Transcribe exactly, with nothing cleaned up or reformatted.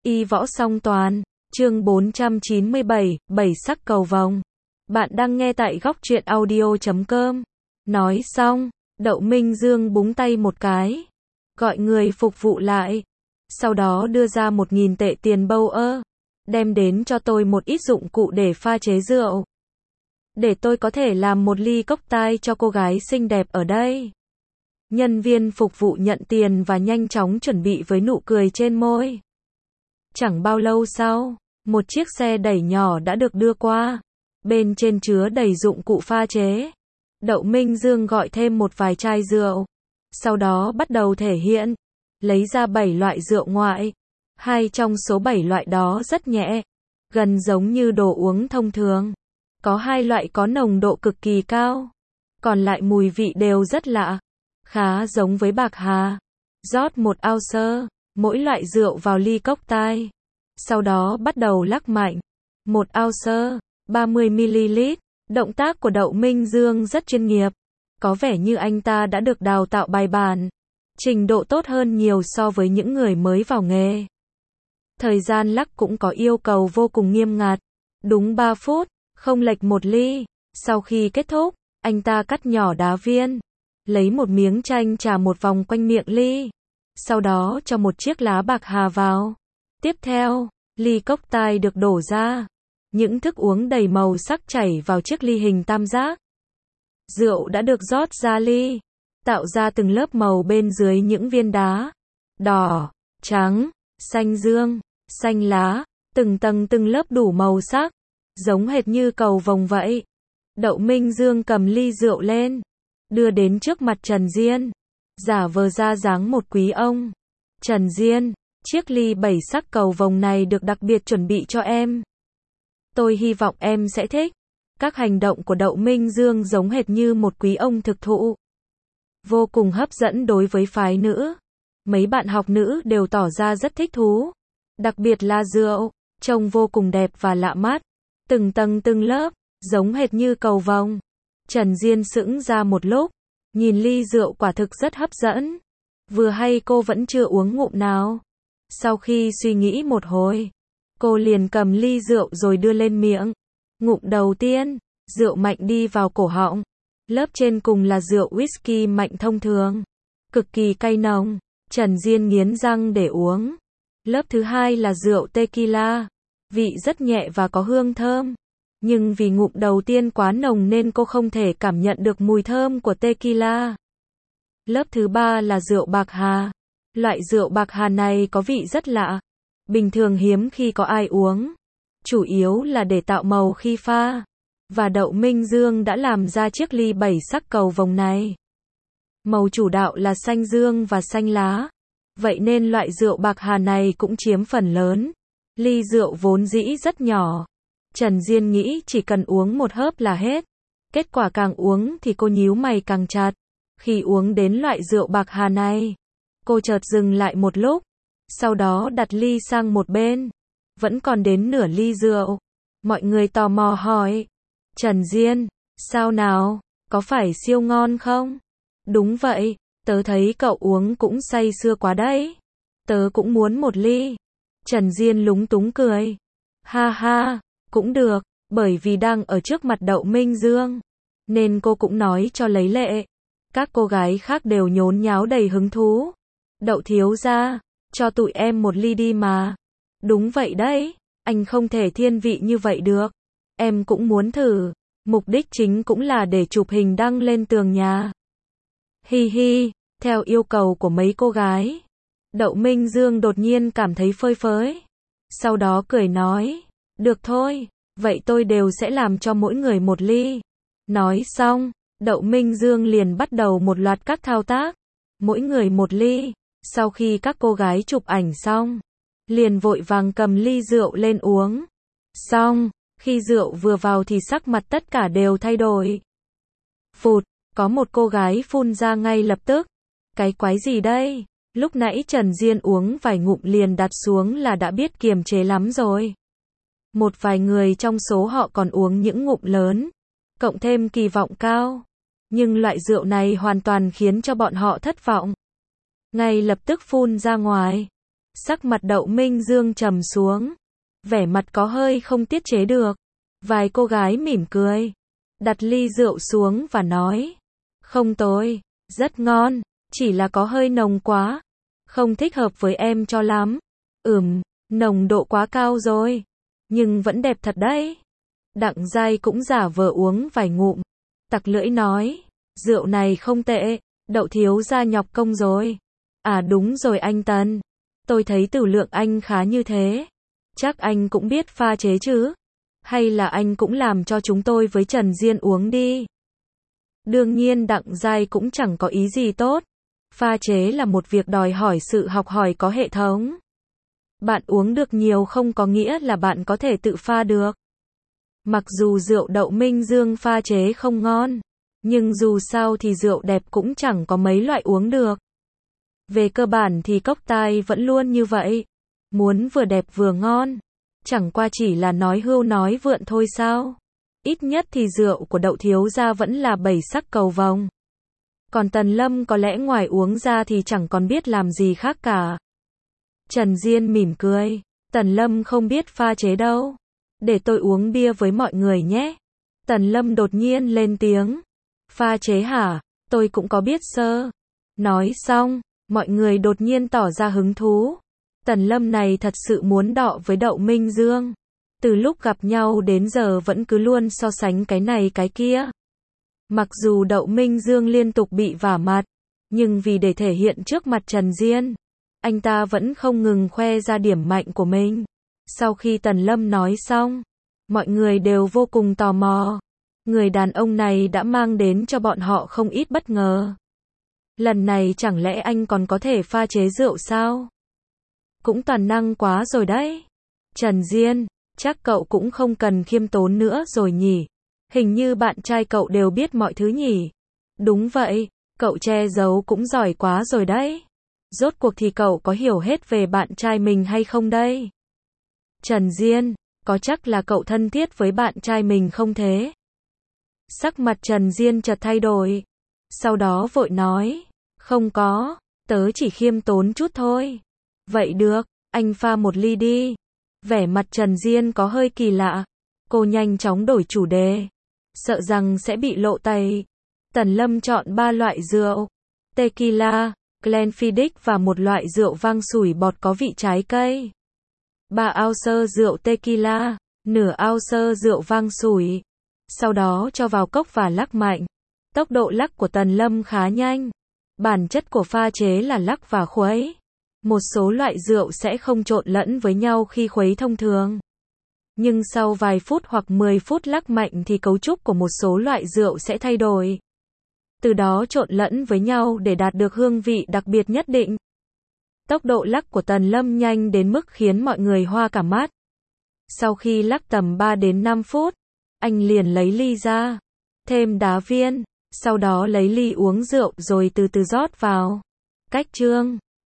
Y võ song toàn, chương bốn trăm chín mươi bảy, bảy sắc cầu vồng. Bạn đang nghe tại góc truyện audio chấm com. Nói xong, Đậu Minh Dương búng tay một cái, gọi người phục vụ lại. Sau đó đưa ra một nghìn tệ tiền bâu ơ. Đem đến cho tôi một ít dụng cụ để pha chế rượu. Để tôi có thể làm một ly cocktail cho cô gái xinh đẹp ở đây. Nhân viên phục vụ nhận tiền và nhanh chóng chuẩn bị với nụ cười trên môi. Chẳng bao lâu sau, một chiếc xe đẩy nhỏ đã được đưa qua. Bên trên chứa đầy dụng cụ pha chế. Đậu Minh Dương gọi thêm một vài chai rượu. Sau đó bắt đầu thể hiện. Lấy ra bảy loại rượu ngoại. Hai trong số bảy loại đó rất nhẹ. Gần giống như đồ uống thông thường. Có hai loại có nồng độ cực kỳ cao. Còn lại mùi vị đều rất lạ. Khá giống với bạc hà. Rót một ounce mỗi loại rượu vào ly cocktail. Sau đó bắt đầu lắc mạnh. Một ounce, ba mươi mi li lít. Động tác của Đậu Minh Dương rất chuyên nghiệp. Có vẻ như anh ta đã được đào tạo bài bản. Trình độ tốt hơn nhiều so với những người mới vào nghề. Thời gian lắc cũng có yêu cầu vô cùng nghiêm ngặt. Đúng ba phút, không lệch một ly. Sau khi kết thúc, anh ta cắt nhỏ đá viên. Lấy một miếng chanh chà một vòng quanh miệng ly. Sau đó cho một chiếc lá bạc hà vào. Tiếp theo, ly cocktail được đổ ra. Những thức uống đầy màu sắc chảy vào chiếc ly hình tam giác. Rượu đã được rót ra ly. Tạo ra từng lớp màu bên dưới những viên đá. Đỏ, trắng, xanh dương, xanh lá. Từng tầng từng lớp đủ màu sắc. Giống hệt như cầu vồng vậy. Đậu Minh Dương cầm ly rượu lên. Đưa đến trước mặt Trần Diên. Giả vờ ra dáng một quý ông. Trần Diên, chiếc ly bảy sắc cầu vồng này được đặc biệt chuẩn bị cho em. Tôi hy vọng em sẽ thích. Các hành động của Đậu Minh Dương giống hệt như một quý ông thực thụ. Vô cùng hấp dẫn đối với phái nữ. Mấy bạn học nữ đều tỏ ra rất thích thú. Đặc biệt là rượu, trông vô cùng đẹp và lạ mắt. Từng tầng từng lớp, giống hệt như cầu vồng. Trần Diên sững ra một lúc. Nhìn ly rượu quả thực rất hấp dẫn. Vừa hay cô vẫn chưa uống ngụm nào. Sau khi suy nghĩ một hồi, cô liền cầm ly rượu rồi đưa lên miệng. Ngụm đầu tiên, rượu mạnh đi vào cổ họng. Lớp trên cùng là rượu whisky mạnh thông thường. Cực kỳ cay nồng. Trần Diên nghiến răng để uống. Lớp thứ hai là rượu tequila. Vị rất nhẹ và có hương thơm. Nhưng vì ngụm đầu tiên quá nồng nên cô không thể cảm nhận được mùi thơm của tequila. Lớp thứ ba là rượu bạc hà. Loại rượu bạc hà này có vị rất lạ. Bình thường hiếm khi có ai uống. Chủ yếu là để tạo màu khi pha. Và Đậu Minh Dương đã làm ra chiếc ly bảy sắc cầu vồng này. Màu chủ đạo là xanh dương và xanh lá. Vậy nên loại rượu bạc hà này cũng chiếm phần lớn. Ly rượu vốn dĩ rất nhỏ. Trần Diên nghĩ chỉ cần uống một hớp là hết. Kết quả càng uống thì cô nhíu mày càng chặt. Khi uống đến loại rượu bạc hà này, cô chợt dừng lại một lúc. Sau đó đặt ly sang một bên. Vẫn còn đến nửa ly rượu. Mọi người tò mò hỏi. Trần Diên, sao nào? Có phải siêu ngon không? Đúng vậy, tớ thấy cậu uống cũng say sưa quá đấy. Tớ cũng muốn một ly. Trần Diên lúng túng cười. Ha ha, cũng được, bởi vì đang ở trước mặt Đậu Minh Dương. Nên cô cũng nói cho lấy lệ. Các cô gái khác đều nhốn nháo đầy hứng thú. Đậu thiếu gia, cho tụi em một ly đi mà. Đúng vậy đấy, anh không thể thiên vị như vậy được. Em cũng muốn thử. Mục đích chính cũng là để chụp hình đăng lên tường nhà. Hi hi, theo yêu cầu của mấy cô gái. Đậu Minh Dương đột nhiên cảm thấy phơi phới. Sau đó cười nói. Được thôi, vậy tôi đều sẽ làm cho mỗi người một ly. Nói xong, Đậu Minh Dương liền bắt đầu một loạt các thao tác. Mỗi người một ly. Sau khi các cô gái chụp ảnh xong, liền vội vàng cầm ly rượu lên uống. Xong, khi rượu vừa vào thì sắc mặt tất cả đều thay đổi. Phụt, có một cô gái phun ra ngay lập tức. Cái quái gì đây? Lúc nãy Trần Diên uống vài ngụm liền đặt xuống là đã biết kiềm chế lắm rồi. Một vài người trong số họ còn uống những ngụm lớn. Cộng thêm kỳ vọng cao. Nhưng loại rượu này hoàn toàn khiến cho bọn họ thất vọng. Ngay lập tức phun ra ngoài. Sắc mặt Đậu Minh Dương trầm xuống, vẻ mặt có hơi không tiết chế được. Vài cô gái mỉm cười, đặt ly rượu xuống và nói, không tồi, rất ngon, chỉ là có hơi nồng quá, không thích hợp với em cho lắm. Ừm, nồng độ quá cao rồi, nhưng vẫn đẹp thật đấy. Đặng Giai cũng giả vờ uống vài ngụm, tặc lưỡi nói, rượu này không tệ, Đậu thiếu gia nhọc công rồi. À đúng rồi anh Tần, tôi thấy tử lượng anh khá như thế, chắc anh cũng biết pha chế chứ? Hay là anh cũng làm cho chúng tôi với Trần Diên uống đi? Đương nhiên Đặng Giai cũng chẳng có ý gì tốt. Pha chế là một việc đòi hỏi sự học hỏi có hệ thống. Bạn uống được nhiều không có nghĩa là bạn có thể tự pha được. Mặc dù rượu Đậu Minh Dương pha chế không ngon, nhưng dù sao thì rượu đẹp cũng chẳng có mấy loại uống được. Về cơ bản thì cocktail vẫn luôn như vậy. Muốn vừa đẹp vừa ngon, chẳng qua chỉ là nói hưu nói vượn thôi sao. Ít nhất thì rượu của Đậu thiếu gia vẫn là bảy sắc cầu vồng. Còn Tần Lâm có lẽ ngoài uống ra thì chẳng còn biết làm gì khác cả. Trần Diên mỉm cười, Tần Lâm không biết pha chế đâu. Để tôi uống bia với mọi người nhé. Tần Lâm đột nhiên lên tiếng. Pha chế hả? Tôi cũng có biết sơ. Nói xong, mọi người đột nhiên tỏ ra hứng thú. Tần Lâm này thật sự muốn đọ với Đậu Minh Dương. Từ lúc gặp nhau đến giờ vẫn cứ luôn so sánh cái này cái kia. Mặc dù Đậu Minh Dương liên tục bị vả mặt, nhưng vì để thể hiện trước mặt Trần Diên, anh ta vẫn không ngừng khoe ra điểm mạnh của mình. Sau khi Tần Lâm nói xong, mọi người đều vô cùng tò mò. Người đàn ông này đã mang đến cho bọn họ không ít bất ngờ. Lần này chẳng lẽ anh còn có thể pha chế rượu sao? Cũng toàn năng quá rồi đấy. Trần Diên, chắc cậu cũng không cần khiêm tốn nữa rồi nhỉ? Hình như bạn trai cậu đều biết mọi thứ nhỉ? Đúng vậy, cậu che giấu cũng giỏi quá rồi đấy. Rốt cuộc thì cậu có hiểu hết về bạn trai mình hay không đây? Trần Diên, có chắc là cậu thân thiết với bạn trai mình không thế? Sắc mặt Trần Diên chợt thay đổi. Sau đó vội nói, không có, tớ chỉ khiêm tốn chút thôi. Vậy được, anh pha một ly đi. Vẻ mặt Trần Diên có hơi kỳ lạ. Cô nhanh chóng đổi chủ đề, sợ rằng sẽ bị lộ tẩy. Tần Lâm chọn ba loại rượu, tequila, Glenfiddich và một loại rượu vang sủi bọt có vị trái cây. Ba ounce rượu tequila, nửa ounce rượu vang sủi. Sau đó cho vào cốc và lắc mạnh. Tốc độ lắc của Tần Lâm khá nhanh. Bản chất của pha chế là lắc và khuấy. Một số loại rượu sẽ không trộn lẫn với nhau khi khuấy thông thường. Nhưng sau vài phút hoặc mười phút lắc mạnh thì cấu trúc của một số loại rượu sẽ thay đổi. Từ đó trộn lẫn với nhau để đạt được hương vị đặc biệt nhất định. Tốc độ lắc của Tần Lâm nhanh đến mức khiến mọi người hoa cả mắt. Sau khi lắc tầm ba đến năm phút, anh liền lấy ly ra, thêm đá viên, sau đó lấy ly uống rượu rồi từ từ rót vào. Cách chương